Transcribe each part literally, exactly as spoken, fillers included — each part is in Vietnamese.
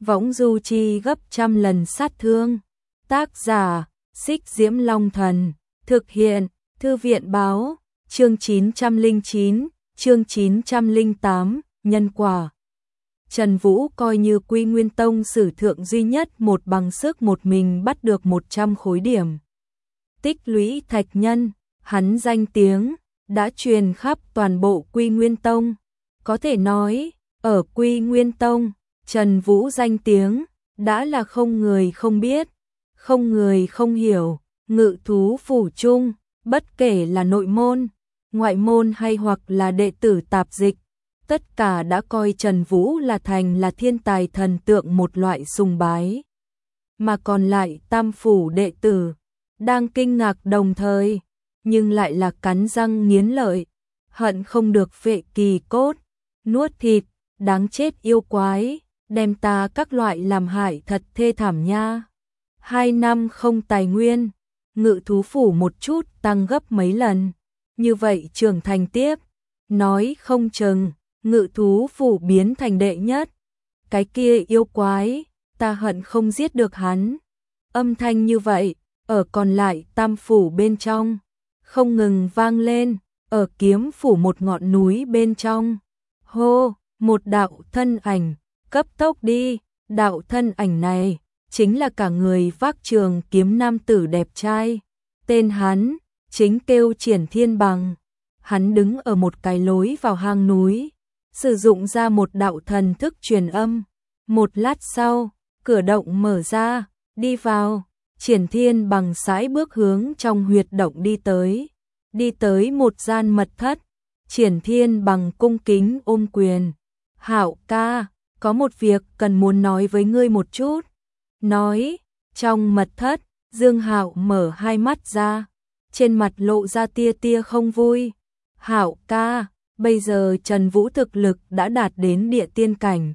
võng du chi gấp trăm lần sát thương. Tác giả, Xích Diễm Long Thần, thực hiện, Thư viện báo, chương chín trăm lẻ chín, chương chín trăm lẻ tám, nhân quả. Trần Vũ coi như Quy Nguyên Tông sử thượng duy nhất một bằng sức một mình bắt được một trăm khối điểm. Tích lũy thạch nhân, hắn danh tiếng đã truyền khắp toàn bộ Quy Nguyên Tông. Có thể nói, ở Quy Nguyên Tông, Trần Vũ danh tiếng đã là không người không biết, không người không hiểu. Ngự thú phủ chung, bất kể là nội môn, ngoại môn hay hoặc là đệ tử tạp dịch, tất cả đã coi Trần Vũ là thành là thiên tài thần tượng một loại sùng bái. Mà còn lại tam phủ đệ tử, đang kinh ngạc đồng thời, nhưng lại là cắn răng nghiến lợi, hận không được phệ kỳ cốt, nuốt thịt, đáng chết yêu quái, đem ta các loại làm hại thật thê thảm nha. Hai năm không tài nguyên, ngự thú phủ một chút tăng gấp mấy lần, như vậy trưởng thành tiếp, nói không chừng, ngự thú phủ biến thành đệ nhất. Cái kia yêu quái, ta hận không giết được hắn. Âm thanh như vậy, ở còn lại tam phủ bên trong, không ngừng vang lên, ở kiếm phủ một ngọn núi bên trong. Hô, một đạo thân ảnh, cấp tốc đi, đạo thân ảnh này, chính là cả người vác trường kiếm nam tử đẹp trai. Tên hắn, chính kêu Triển Thiên Bằng. Hắn đứng ở một cái lối vào hang núi, sử dụng ra một đạo thần thức truyền âm. Một lát sau, cửa động mở ra, đi vào. Triển Thiên Bằng sải bước hướng trong huyệt động đi tới. Đi tới một gian mật thất. Triển Thiên Bằng cung kính ôm quyền. Hạo ca, có một việc cần muốn nói với ngươi một chút. Nói, trong mật thất, Dương Hạo mở hai mắt ra, trên mặt lộ ra tia tia không vui. Hạo ca, bây giờ Trần Vũ thực lực đã đạt đến địa tiên cảnh.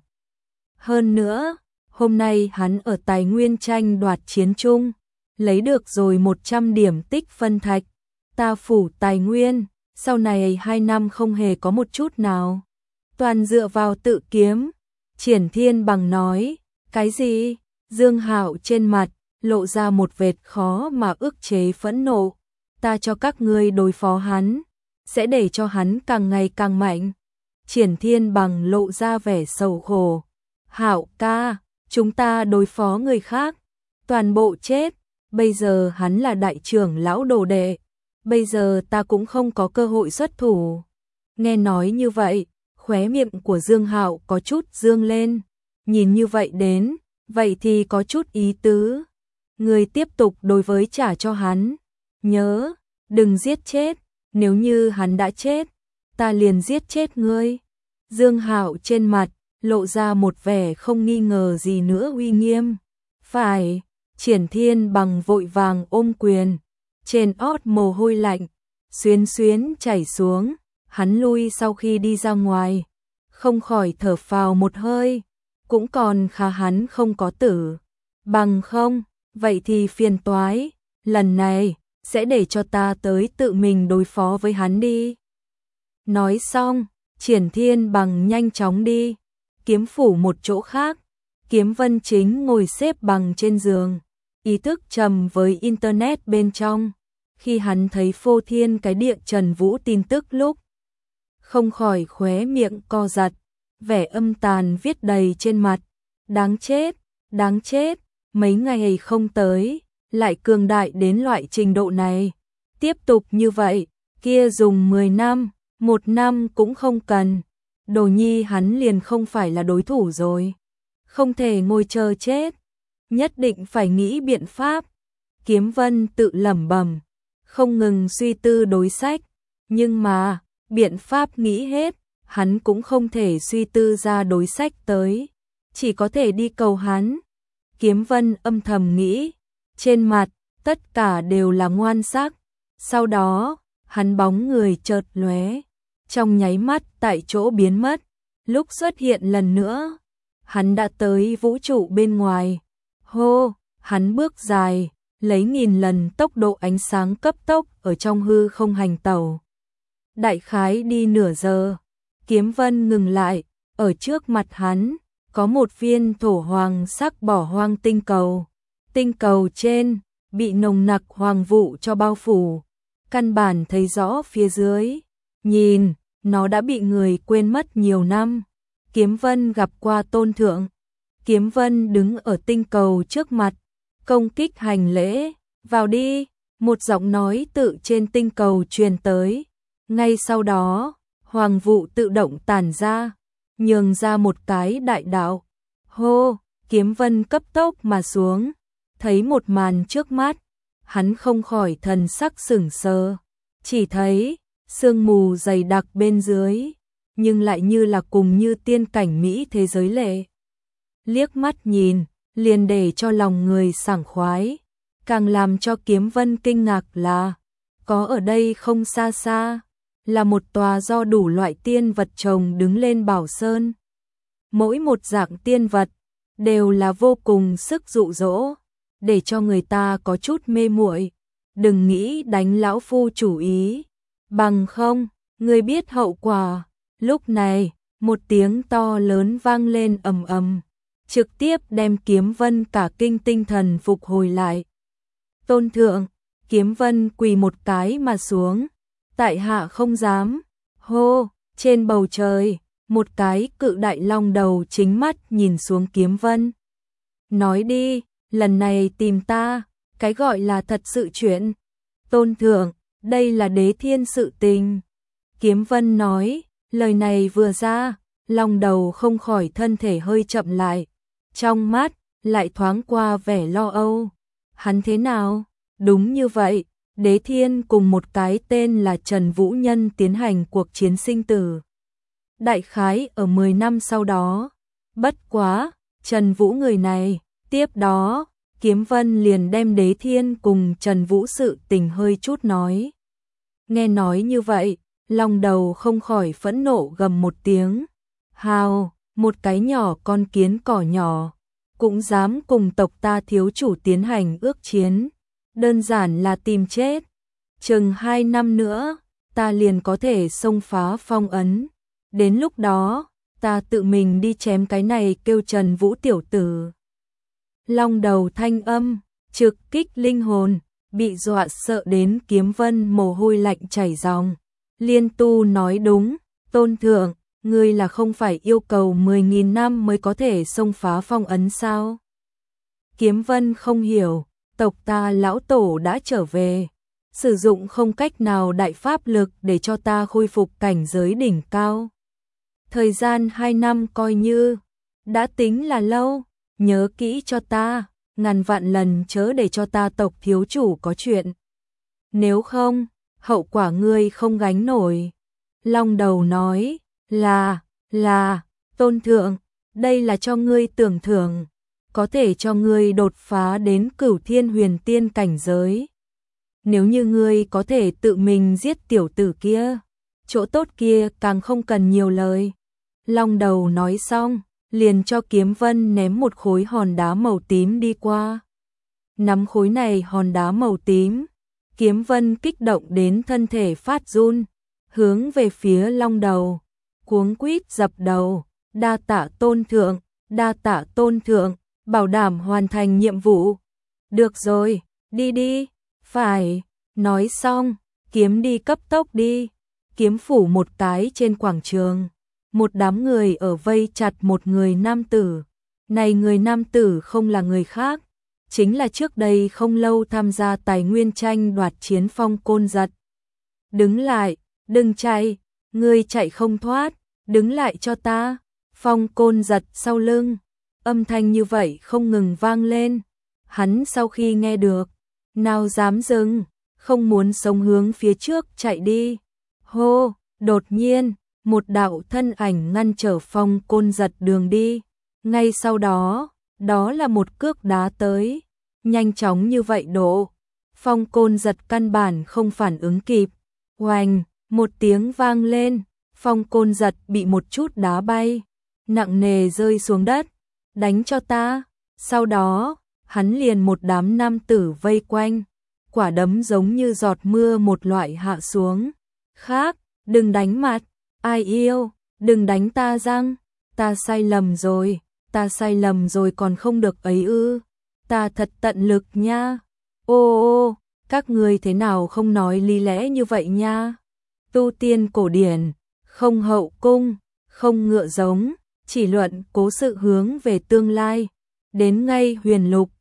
Hơn nữa, hôm nay hắn ở tài nguyên tranh đoạt chiến chung, lấy được rồi một trăm điểm tích phân thạch. Ta phủ tài nguyên, sau này hai năm không hề có một chút nào. Toàn dựa vào tự kiếm. Triển Thiên Bằng nói, cái gì? Dương Hạo trên mặt lộ ra một vệt khó mà ức chế phẫn nộ. Ta cho các ngươi đối phó hắn, sẽ để cho hắn càng ngày càng mạnh. Triển Thiên Bằng lộ ra vẻ sầu khổ. Hạo ca, chúng ta đối phó người khác, toàn bộ chết. Bây giờ hắn là đại trưởng lão đồ đệ, bây giờ ta cũng không có cơ hội xuất thủ. Nghe nói như vậy, khóe miệng của Dương Hạo có chút dương lên. Nhìn như vậy đến, vậy thì có chút ý tứ. Người tiếp tục đối với trả cho hắn. Nhớ, đừng giết chết, nếu như hắn đã chết, ta liền giết chết ngươi. Dương Hạo trên mặt lộ ra một vẻ không nghi ngờ gì nữa uy nghiêm. Phải. Triển Thiên Bằng vội vàng ôm quyền, trên ót mồ hôi lạnh xuyến xuyến chảy xuống. Hắn lui sau khi đi ra ngoài, không khỏi thở phào một hơi, cũng còn khá hắn không có tử. Bằng không, vậy thì phiền toái, lần này sẽ để cho ta tới tự mình đối phó với hắn đi. Nói xong, Triển Thiên Bằng nhanh chóng đi. Kiếm phủ một chỗ khác, Kiếm Vân chính ngồi xếp bằng trên giường, ý thức trầm với internet bên trong. Khi hắn thấy phô thiên cái địa Trần Vũ tin tức lúc, không khỏi khóe miệng co giật, vẻ âm tàn viết đầy trên mặt. Đáng chết, đáng chết, mấy ngày không tới, lại cường đại đến loại trình độ này. Tiếp tục như vậy, kia dùng mười năm, một năm cũng không cần. Đồ nhi hắn liền không phải là đối thủ rồi. Không thể ngồi chờ chết, nhất định phải nghĩ biện pháp. Kiếm Vân tự lẩm bẩm, không ngừng suy tư đối sách, nhưng mà biện pháp nghĩ hết, hắn cũng không thể suy tư ra đối sách tới, chỉ có thể đi cầu hắn. Kiếm Vân âm thầm nghĩ, trên mặt tất cả đều là ngoan sắc. Sau đó, hắn bóng người chợt lóe, trong nháy mắt tại chỗ biến mất. Lúc xuất hiện lần nữa, hắn đã tới vũ trụ bên ngoài. Hô, hắn bước dài, lấy nghìn lần tốc độ ánh sáng cấp tốc ở trong hư không hành tẩu. Đại khái đi nửa giờ, Kiếm Vân ngừng lại, ở trước mặt hắn có một viên thổ hoàng sắc bỏ hoang tinh cầu. Tinh cầu trên bị nồng nặc hoàng vụ cho bao phủ, căn bản thấy rõ phía dưới. Nhìn, nó đã bị người quên mất nhiều năm. Kiếm Vân gặp qua Tôn Thượng. Kiếm Vân đứng ở tinh cầu trước mặt, công kích hành lễ. Vào đi, một giọng nói tự trên tinh cầu truyền tới. Ngay sau đó, hoàng vụ tự động tản ra, nhường ra một cái đại đạo. Hô, Kiếm Vân cấp tốc mà xuống, thấy một màn trước mắt, hắn không khỏi thần sắc sửng sờ, chỉ thấy sương mù dày đặc bên dưới, nhưng lại như là cùng như tiên cảnh mỹ thế giới lệ. Liếc mắt nhìn, liền để cho lòng người sảng khoái, càng làm cho Kiếm Vân kinh ngạc là, có ở đây không xa xa, là một tòa do đủ loại tiên vật trồng đứng lên bảo sơn. Mỗi một dạng tiên vật đều là vô cùng sức dụ dỗ, để cho người ta có chút mê muội. Đừng nghĩ đánh lão phu chủ ý, bằng không, ngươi biết hậu quả. Lúc này, một tiếng to lớn vang lên ầm ầm, trực tiếp đem Kiếm Vân cả kinh tinh thần phục hồi lại. Tôn Thượng, Kiếm Vân quỳ một cái mà xuống, tại hạ không dám. Hô, trên bầu trời, một cái cự đại long đầu chính mắt nhìn xuống Kiếm Vân. Nói đi, lần này tìm ta, cái gọi là thật sự chuyện. Tôn Thượng, đây là đế thiên sự tình. Kiếm Vân nói, lời này vừa ra, long đầu không khỏi thân thể hơi chậm lại. Trong mắt, lại thoáng qua vẻ lo âu. Hắn thế nào? Đúng như vậy, đế thiên cùng một cái tên là Trần Vũ Nhân tiến hành cuộc chiến sinh tử. Đại khái ở mười năm sau đó. Bất quá, Trần Vũ người này, tiếp đó, Kiếm Vân liền đem đế thiên cùng Trần Vũ sự tình hơi chút nói. Nghe nói như vậy, long đầu không khỏi phẫn nộ gầm một tiếng. Hào, một cái nhỏ con kiến cỏ nhỏ, cũng dám cùng tộc ta thiếu chủ tiến hành ước chiến, đơn giản là tìm chết. Chừng hai năm nữa, ta liền có thể xông phá phong ấn. Đến lúc đó, ta tự mình đi chém cái này kêu Trần Vũ tiểu tử. Long đầu thanh âm, trực kích linh hồn, bị dọa sợ đến Kiếm Vân mồ hôi lạnh chảy ròng. Liên Tu nói đúng, Tôn Thượng, ngươi là không phải yêu cầu mười nghìn năm mới có thể xông phá phong ấn sao? Kiếm Vân không hiểu, tộc ta lão tổ đã trở về, sử dụng không cách nào đại pháp lực để cho ta khôi phục cảnh giới đỉnh cao. Thời gian hai năm coi như đã tính là lâu, nhớ kỹ cho ta, ngàn vạn lần chớ để cho ta tộc thiếu chủ có chuyện. Nếu không, hậu quả ngươi không gánh nổi. Long đầu nói, là, là, Tôn Thượng, đây là cho ngươi tưởng thưởng, có thể cho ngươi đột phá đến Cửu Thiên Huyền Tiên cảnh giới. Nếu như ngươi có thể tự mình giết tiểu tử kia, chỗ tốt kia càng không cần nhiều lời. Long đầu nói xong, liền cho Kiếm Vân ném một khối hòn đá màu tím đi qua. Nắm khối này hòn đá màu tím, Kiếm Vân kích động đến thân thể phát run, hướng về phía long đầu, cuống quýt dập đầu, đa tạ Tôn Thượng, đa tạ Tôn Thượng, bảo đảm hoàn thành nhiệm vụ. Được rồi, đi đi, phải, nói xong, kiếm đi cấp tốc đi, kiếm phủ một cái trên quảng trường. Một đám người ở vây chặt một người nam tử. Này người nam tử không là người khác, chính là trước đây không lâu tham gia tài nguyên tranh đoạt chiến Phong Côn Giật. Đứng lại, đừng chạy, ngươi chạy không thoát, đứng lại cho ta. Phong Côn Giật sau lưng, âm thanh như vậy không ngừng vang lên. Hắn sau khi nghe được, nào dám dừng, không muốn sống hướng phía trước chạy đi. Hô, đột nhiên, một đạo thân ảnh ngăn trở Phong Côn Giật đường đi. Ngay sau đó, đó là một cước đá tới, nhanh chóng như vậy độ. Phong Côn Giật căn bản không phản ứng kịp. Oành, một tiếng vang lên, Phong Côn Giật bị một chút đá bay, nặng nề rơi xuống đất. Đánh cho ta. Sau đó, hắn liền một đám nam tử vây quanh, quả đấm giống như giọt mưa một loại hạ xuống. Khác, đừng đánh mặt. Ai yêu, đừng đánh ta răng, ta sai lầm rồi, ta ta sai lầm rồi còn không được ấy ư? Ta thật tận lực nha. Ô ô, các người thế nào không nói lý lẽ như vậy nha? Tu tiên cổ điển, không hậu cung, không ngựa giống, chỉ luận cố sự hướng về tương lai. Đến ngay huyền lục,